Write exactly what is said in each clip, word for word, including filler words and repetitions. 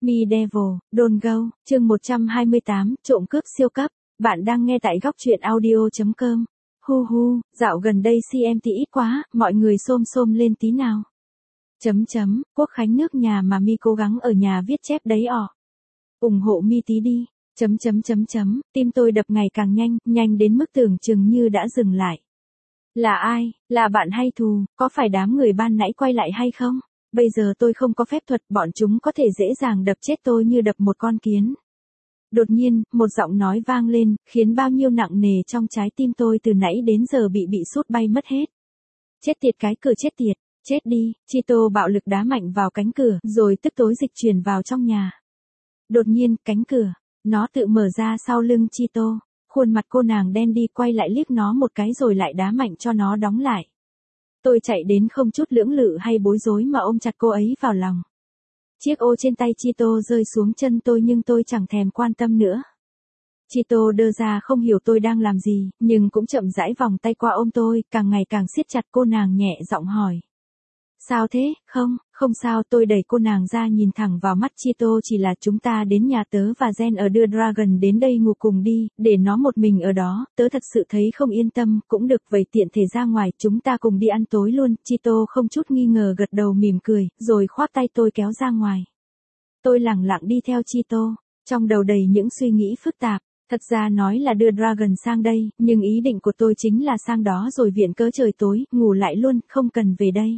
Me Devil, Don't Go, chương một trăm hai mươi tám, trộm cướp siêu cấp. Bạn đang nghe tại góc truyện audio chấm com. Hu hu, dạo gần đây xê em tê ít quá, mọi người xôm xôm lên tí nào. Chấm chấm, Quốc khánh nước nhà mà Mi cố gắng ở nhà viết chép đấy ọ. Ủng hộ Mi tí đi. Chấm chấm chấm chấm, tim tôi đập ngày càng nhanh, nhanh đến mức tưởng chừng như đã dừng lại. Là ai, là bạn hay thù, có phải đám người ban nãy quay lại hay không? Bây giờ tôi không có phép thuật, bọn chúng có thể dễ dàng đập chết tôi như đập một con kiến. Đột nhiên, một giọng nói vang lên, khiến bao nhiêu nặng nề trong trái tim tôi từ nãy đến giờ bị bị sút bay mất hết. Chết tiệt cái cửa chết tiệt, chết đi, Chito bạo lực đá mạnh vào cánh cửa, rồi tức tối dịch chuyển vào trong nhà. Đột nhiên, cánh cửa, nó tự mở ra sau lưng Chito, khuôn mặt cô nàng đen đi quay lại liếc nó một cái rồi lại đá mạnh cho nó đóng lại. Tôi chạy đến không chút lưỡng lự hay bối rối mà ôm chặt cô ấy vào lòng. Chiếc ô trên tay Chito rơi xuống chân tôi nhưng tôi chẳng thèm quan tâm nữa. Chito đơ ra không hiểu tôi đang làm gì, nhưng cũng chậm rãi vòng tay qua ôm tôi, càng ngày càng siết chặt. Cô nàng nhẹ giọng hỏi. Sao thế, không, không sao. Tôi đẩy cô nàng ra nhìn thẳng vào mắt Chito. Chỉ là chúng ta đến nhà tớ và Jen ở đưa Dragon đến đây ngủ cùng đi, để nó một mình ở đó, tớ thật sự thấy không yên tâm, cũng được vậy tiện thể ra ngoài, chúng ta cùng đi ăn tối luôn. Chito không chút nghi ngờ gật đầu mỉm cười, rồi khoác tay tôi kéo ra ngoài. Tôi lẳng lặng đi theo Chito, trong đầu đầy những suy nghĩ phức tạp. Thật ra nói là đưa Dragon sang đây, nhưng ý định của tôi chính là sang đó rồi viện cớ trời tối, ngủ lại luôn, không cần về đây.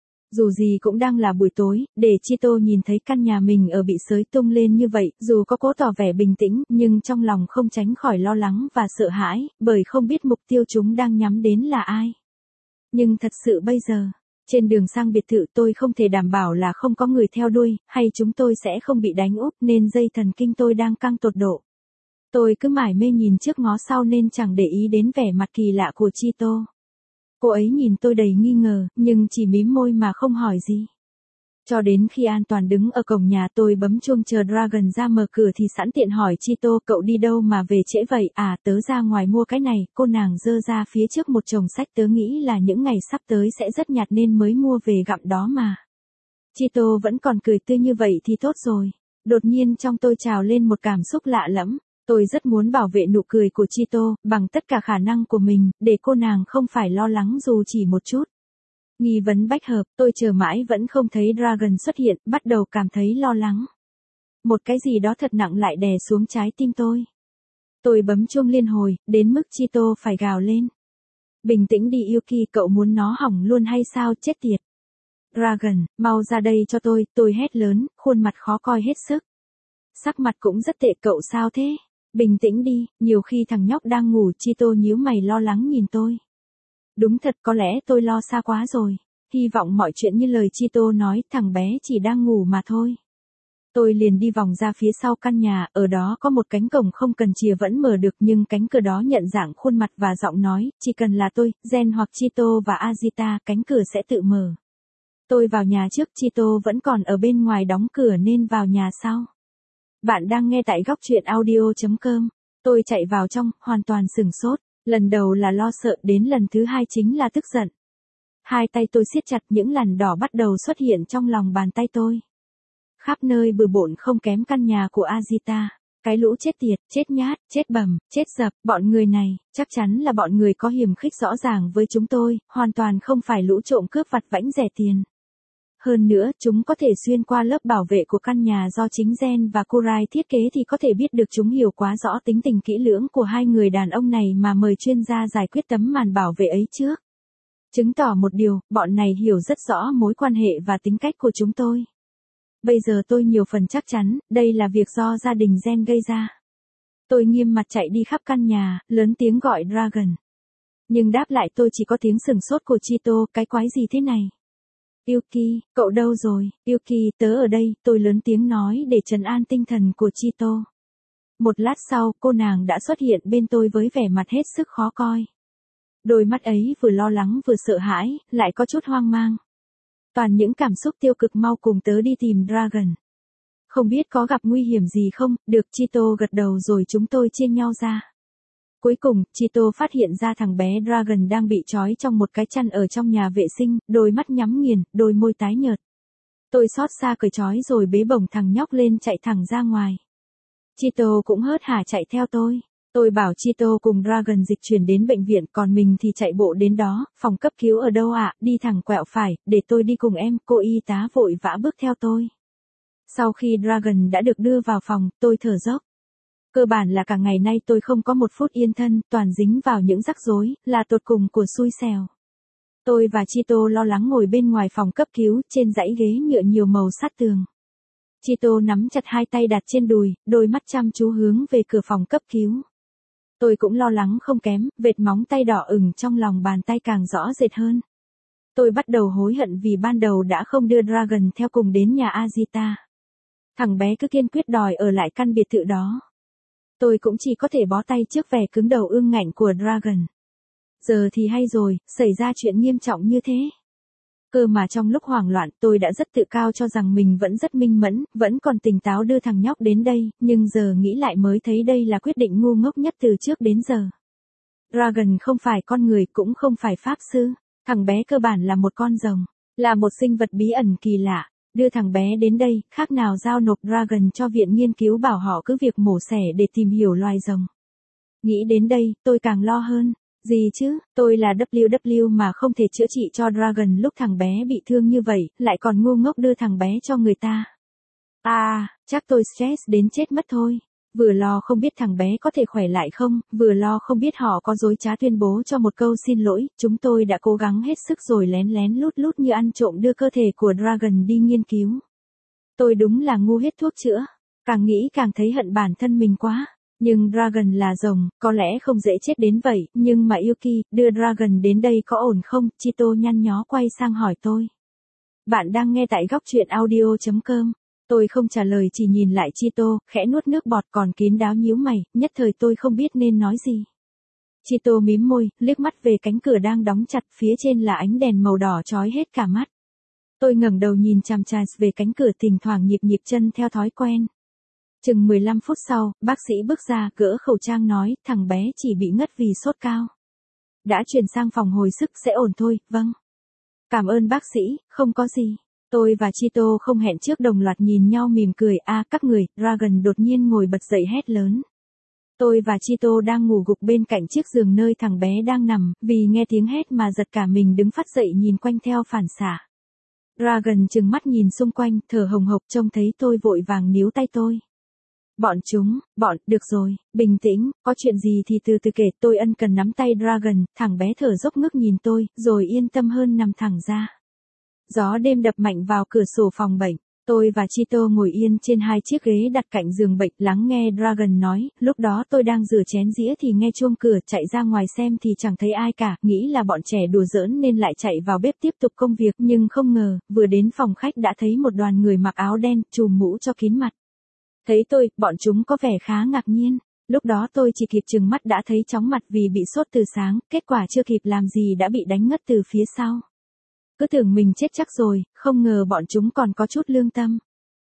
Dù gì cũng đang là buổi tối, để Chito nhìn thấy căn nhà mình ở bị xới tung lên như vậy, dù có cố tỏ vẻ bình tĩnh, nhưng trong lòng không tránh khỏi lo lắng và sợ hãi, bởi không biết mục tiêu chúng đang nhắm đến là ai. Nhưng thật sự bây giờ, trên đường sang biệt thự tôi không thể đảm bảo là không có người theo đuôi, hay chúng tôi sẽ không bị đánh úp nên dây thần kinh tôi đang căng tột độ. Tôi cứ mải mê nhìn trước ngó sau nên chẳng để ý đến vẻ mặt kỳ lạ của Chito. Cô ấy nhìn tôi đầy nghi ngờ, nhưng chỉ mím môi mà không hỏi gì. Cho đến khi an toàn đứng ở cổng nhà tôi bấm chuông chờ Dragon ra mở cửa thì sẵn tiện hỏi Chito, cậu đi đâu mà về trễ vậy? À, tớ ra ngoài mua cái này. Cô nàng giơ ra phía trước một chồng sách, tớ nghĩ là những ngày sắp tới sẽ rất nhạt nên mới mua về gặm đó mà. Chito vẫn còn cười tươi như vậy thì tốt rồi. Đột nhiên trong tôi trào lên một cảm xúc lạ lẫm. Tôi rất muốn bảo vệ nụ cười của Chito, bằng tất cả khả năng của mình, để cô nàng không phải lo lắng dù chỉ một chút. Nghi vấn bách hợp, tôi chờ mãi vẫn không thấy Dragon xuất hiện, bắt đầu cảm thấy lo lắng. Một cái gì đó thật nặng lại đè xuống trái tim tôi. Tôi bấm chuông liên hồi, đến mức Chito phải gào lên. Bình tĩnh đi Yuki, cậu muốn nó hỏng luôn hay sao, chết tiệt. Dragon, mau ra đây cho tôi, tôi hét lớn, khuôn mặt khó coi hết sức. Sắc mặt cũng rất tệ, cậu sao thế? Bình tĩnh đi, nhiều khi thằng nhóc đang ngủ. Chito nhíu mày lo lắng nhìn tôi. Đúng thật, có lẽ tôi lo xa quá rồi. Hy vọng mọi chuyện như lời Chito nói, thằng bé chỉ đang ngủ mà thôi. Tôi liền đi vòng ra phía sau căn nhà, ở đó có một cánh cổng không cần chìa vẫn mở được, nhưng cánh cửa đó nhận dạng khuôn mặt và giọng nói, chỉ cần là tôi, Jen hoặc Chito và Azita, cánh cửa sẽ tự mở. Tôi vào nhà trước, Chito vẫn còn ở bên ngoài đóng cửa nên vào nhà sau. Bạn đang nghe tại góc truyện audio chấm com. Tôi chạy vào trong, hoàn toàn sửng sốt. Lần đầu là lo sợ, đến lần thứ hai chính là tức giận. Hai tay tôi siết chặt, những lằn đỏ bắt đầu xuất hiện trong lòng bàn tay tôi. Khắp nơi bừa bộn không kém căn nhà của Azita. Cái lũ chết tiệt, chết nhát, chết bầm, chết dập, bọn người này, chắc chắn là bọn người có hiềm khích rõ ràng với chúng tôi, hoàn toàn không phải lũ trộm cướp vặt vãnh rẻ tiền. Hơn nữa, chúng có thể xuyên qua lớp bảo vệ của căn nhà do chính Jen và Kurai thiết kế thì có thể biết được chúng hiểu quá rõ tính tình kỹ lưỡng của hai người đàn ông này mà mời chuyên gia giải quyết tấm màn bảo vệ ấy trước. Chứng tỏ một điều, bọn này hiểu rất rõ mối quan hệ và tính cách của chúng tôi. Bây giờ tôi nhiều phần chắc chắn, đây là việc do gia đình Jen gây ra. Tôi nghiêm mặt chạy đi khắp căn nhà, lớn tiếng gọi Dragon. Nhưng đáp lại tôi chỉ có tiếng sửng sốt của Chito, cái quái gì thế này? Yuki, cậu đâu rồi? Yuki, tớ ở đây, tôi lớn tiếng nói để trấn an tinh thần của Chito. Một lát sau, cô nàng đã xuất hiện bên tôi với vẻ mặt hết sức khó coi. Đôi mắt ấy vừa lo lắng vừa sợ hãi, lại có chút hoang mang. Toàn những cảm xúc tiêu cực, mau cùng tớ đi tìm Dragon. Không biết có gặp nguy hiểm gì không? Được, Chito gật đầu rồi chúng tôi chia nhau ra. Cuối cùng, Chito phát hiện ra thằng bé Dragon đang bị trói trong một cái chăn ở trong nhà vệ sinh, đôi mắt nhắm nghiền, đôi môi tái nhợt. Tôi xót xa cởi trói rồi bế bổng thằng nhóc lên chạy thẳng ra ngoài. Chito cũng hớt hả chạy theo tôi. Tôi bảo Chito cùng Dragon dịch chuyển đến bệnh viện, còn mình thì chạy bộ đến đó. Phòng cấp cứu ở đâu ạ? À? Đi thẳng quẹo phải, để tôi đi cùng em. Cô y tá vội vã bước theo tôi. Sau khi Dragon đã được đưa vào phòng, tôi thở dốc. Cơ bản là cả ngày nay tôi không có một phút yên thân, toàn dính vào những rắc rối, là tột cùng của xui xẻo. Tôi và Chito lo lắng ngồi bên ngoài phòng cấp cứu, trên dãy ghế nhựa nhiều màu sát tường. Chito nắm chặt hai tay đặt trên đùi, đôi mắt chăm chú hướng về cửa phòng cấp cứu. Tôi cũng lo lắng không kém, vệt móng tay đỏ ửng trong lòng bàn tay càng rõ rệt hơn. Tôi bắt đầu hối hận vì ban đầu đã không đưa Dragon theo cùng đến nhà Azita. Thằng bé cứ kiên quyết đòi ở lại căn biệt thự đó. Tôi cũng chỉ có thể bó tay trước vẻ cứng đầu ương ngạnh của Dragon. Giờ thì hay rồi, xảy ra chuyện nghiêm trọng như thế. Cơ mà trong lúc hoảng loạn tôi đã rất tự cao cho rằng mình vẫn rất minh mẫn, vẫn còn tỉnh táo đưa thằng nhóc đến đây, nhưng giờ nghĩ lại mới thấy đây là quyết định ngu ngốc nhất từ trước đến giờ. Dragon không phải con người cũng không phải pháp sư, thằng bé cơ bản là một con rồng, là một sinh vật bí ẩn kỳ lạ. Đưa thằng bé đến đây, khác nào giao nộp Dragon cho viện nghiên cứu bảo họ cứ việc mổ xẻ để tìm hiểu loài rồng. Nghĩ đến đây, tôi càng lo hơn. Gì chứ, tôi là W W mà không thể chữa trị cho Dragon lúc thằng bé bị thương như vậy, lại còn ngu ngốc đưa thằng bé cho người ta. À, chắc tôi stress đến chết mất thôi. Vừa lo không biết thằng bé có thể khỏe lại không, vừa lo không biết họ có dối trá tuyên bố cho một câu xin lỗi. Chúng tôi đã cố gắng hết sức rồi lén lén lút lút như ăn trộm đưa cơ thể của Dragon đi nghiên cứu. Tôi đúng là ngu hết thuốc chữa. Càng nghĩ càng thấy hận bản thân mình quá. Nhưng Dragon là rồng, có lẽ không dễ chết đến vậy, nhưng mà Yuki, đưa Dragon đến đây có ổn không? Chito nhăn nhó quay sang hỏi tôi. Bạn đang nghe tại góc truyện audio chấm com. Tôi không trả lời chỉ nhìn lại Chito, khẽ nuốt nước bọt còn kín đáo nhíu mày, nhất thời tôi không biết nên nói gì. Chito mím môi, liếc mắt về cánh cửa đang đóng chặt, phía trên là ánh đèn màu đỏ chói hết cả mắt. Tôi ngẩng đầu nhìn chằm chằm về cánh cửa, thỉnh thoảng nhịp nhịp chân theo thói quen. Chừng mười lăm phút sau, bác sĩ bước ra, gỡ khẩu trang nói, thằng bé chỉ bị ngất vì sốt cao. Đã chuyển sang phòng hồi sức sẽ ổn thôi, vâng. Cảm ơn bác sĩ, không có gì. Tôi và Chito không hẹn trước đồng loạt nhìn nhau mỉm cười, a à, các người, Dragon đột nhiên ngồi bật dậy hét lớn. Tôi và Chito đang ngủ gục bên cạnh chiếc giường nơi thằng bé đang nằm, vì nghe tiếng hét mà giật cả mình đứng phát dậy nhìn quanh theo phản xạ. Dragon trừng mắt nhìn xung quanh, thở hồng hộc trông thấy tôi vội vàng níu tay tôi. Bọn chúng, bọn, được rồi, bình tĩnh, có chuyện gì thì từ từ kể. Tôi ân cần nắm tay Dragon, thằng bé thở dốc ngước nhìn tôi, rồi yên tâm hơn nằm thẳng ra. Gió đêm đập mạnh vào cửa sổ phòng bệnh. Tôi và Chito ngồi yên trên hai chiếc ghế đặt cạnh giường bệnh lắng nghe Dragon nói, lúc đó tôi đang rửa chén dĩa thì nghe chuông cửa, chạy ra ngoài xem thì chẳng thấy ai cả, nghĩ là bọn trẻ đùa giỡn nên lại chạy vào bếp tiếp tục công việc, nhưng không ngờ, vừa đến phòng khách đã thấy một đoàn người mặc áo đen, trùm mũ cho kín mặt. Thấy tôi, bọn chúng có vẻ khá ngạc nhiên. Lúc đó tôi chỉ kịp chừng mắt đã thấy chóng mặt vì bị sốt từ sáng, kết quả chưa kịp làm gì đã bị đánh ngất từ phía sau. Cứ tưởng mình chết chắc rồi, không ngờ bọn chúng còn có chút lương tâm.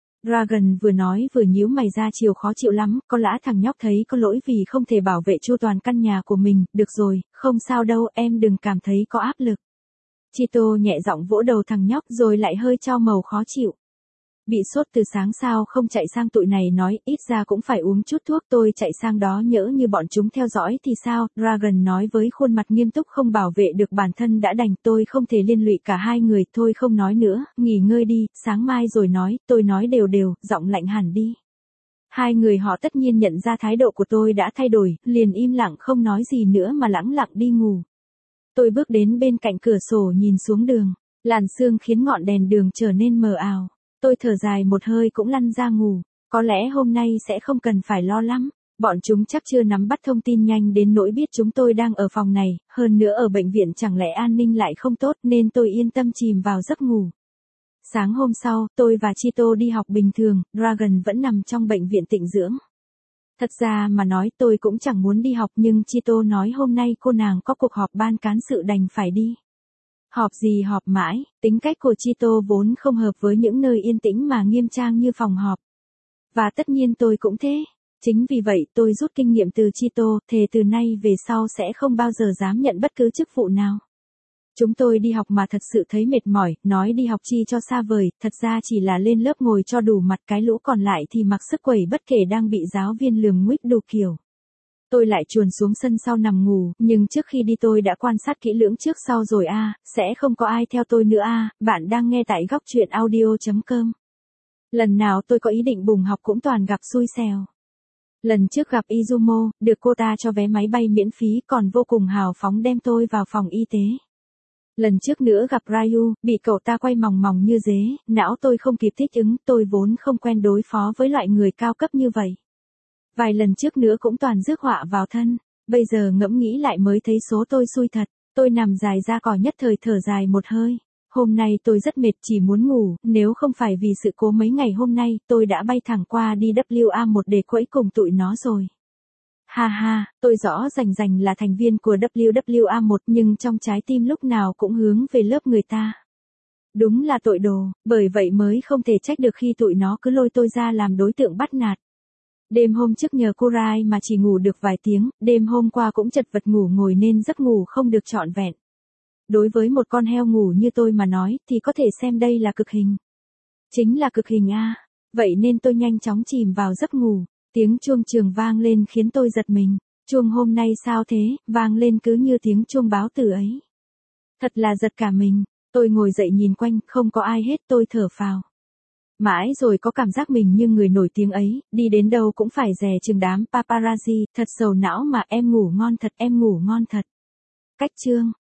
Dragon vừa nói vừa nhíu mày ra chiều khó chịu lắm, có lẽ thằng nhóc thấy có lỗi vì không thể bảo vệ chu toàn căn nhà của mình, được rồi, không sao đâu, em đừng cảm thấy có áp lực. Chito nhẹ giọng vỗ đầu thằng nhóc rồi lại hơi trao màu khó chịu. Bị sốt từ sáng sao không chạy sang tụi này nói, ít ra cũng phải uống chút thuốc. Tôi chạy sang đó nhỡ như bọn chúng theo dõi thì sao? Dragon nói với khuôn mặt nghiêm túc, không bảo vệ được bản thân đã đành, tôi không thể liên lụy cả hai người. Thôi không nói nữa, nghỉ ngơi đi, sáng mai rồi nói. Tôi nói đều đều, giọng lạnh hẳn đi. Hai người họ tất nhiên nhận ra thái độ của tôi đã thay đổi, liền im lặng không nói gì nữa mà lẳng lặng đi ngủ. Tôi bước đến bên cạnh cửa sổ nhìn xuống đường, làn sương khiến ngọn đèn đường trở nên mờ ảo. Tôi thở dài một hơi cũng lăn ra ngủ, có lẽ hôm nay sẽ không cần phải lo lắm, bọn chúng chắc chưa nắm bắt thông tin nhanh đến nỗi biết chúng tôi đang ở phòng này, hơn nữa ở bệnh viện chẳng lẽ an ninh lại không tốt nên tôi yên tâm chìm vào giấc ngủ. Sáng hôm sau, tôi và Chito đi học bình thường, Dragon vẫn nằm trong bệnh viện tịnh dưỡng. Thật ra mà nói tôi cũng chẳng muốn đi học nhưng Chito nói hôm nay cô nàng có cuộc họp ban cán sự đành phải đi. Họp gì họp mãi, tính cách của Chito vốn không hợp với những nơi yên tĩnh mà nghiêm trang như phòng họp. Và tất nhiên tôi cũng thế. Chính vì vậy tôi rút kinh nghiệm từ Chito, thề từ nay về sau sẽ không bao giờ dám nhận bất cứ chức vụ nào. Chúng tôi đi học mà thật sự thấy mệt mỏi, nói đi học chi cho xa vời, thật ra chỉ là lên lớp ngồi cho đủ mặt, cái lũ còn lại thì mặc sức quẩy bất kể đang bị giáo viên lườm nguýt đủ kiểu. Tôi lại chuồn xuống sân sau nằm ngủ, nhưng trước khi đi tôi đã quan sát kỹ lưỡng trước sau rồi a, à, sẽ không có ai theo tôi nữa a. À. Bạn đang nghe tại góc truyện audio chấm com. Lần nào tôi có ý định bùng học cũng toàn gặp xui xẻo. Lần trước gặp Izumo, được cô ta cho vé máy bay miễn phí, còn vô cùng hào phóng đem tôi vào phòng y tế. Lần trước nữa gặp Ryu, bị cậu ta quay mòng mòng như dế, não tôi không kịp thích ứng, tôi vốn không quen đối phó với loại người cao cấp như vậy. Vài lần trước nữa cũng toàn rước họa vào thân, bây giờ ngẫm nghĩ lại mới thấy số tôi xui thật, tôi nằm dài ra cỏ nhất thời thở dài một hơi. Hôm nay tôi rất mệt, chỉ muốn ngủ, nếu không phải vì sự cố mấy ngày hôm nay, tôi đã bay thẳng qua đi W A một để quẫy cùng tụi nó rồi. Ha ha, tôi rõ rành rành là thành viên của W W A một nhưng trong trái tim lúc nào cũng hướng về lớp người ta. Đúng là tội đồ, bởi vậy mới không thể trách được khi tụi nó cứ lôi tôi ra làm đối tượng bắt nạt. Đêm hôm trước nhờ cô Rai mà chỉ ngủ được vài tiếng, đêm hôm qua cũng chật vật ngủ ngồi nên giấc ngủ không được trọn vẹn. Đối với một con heo ngủ như tôi mà nói thì có thể xem đây là cực hình. Chính là cực hình a. Vậy nên tôi nhanh chóng chìm vào giấc ngủ. Tiếng chuông trường vang lên khiến tôi giật mình. Chuông hôm nay sao thế, vang lên cứ như tiếng chuông báo tử ấy. Thật là giật cả mình. Tôi ngồi dậy nhìn quanh, không có ai hết, tôi thở phào. Mãi rồi có cảm giác mình như người nổi tiếng ấy, đi đến đâu cũng phải dè chừng đám paparazzi, thật sầu não mà. Em ngủ ngon thật, em ngủ ngon thật. Cách chương.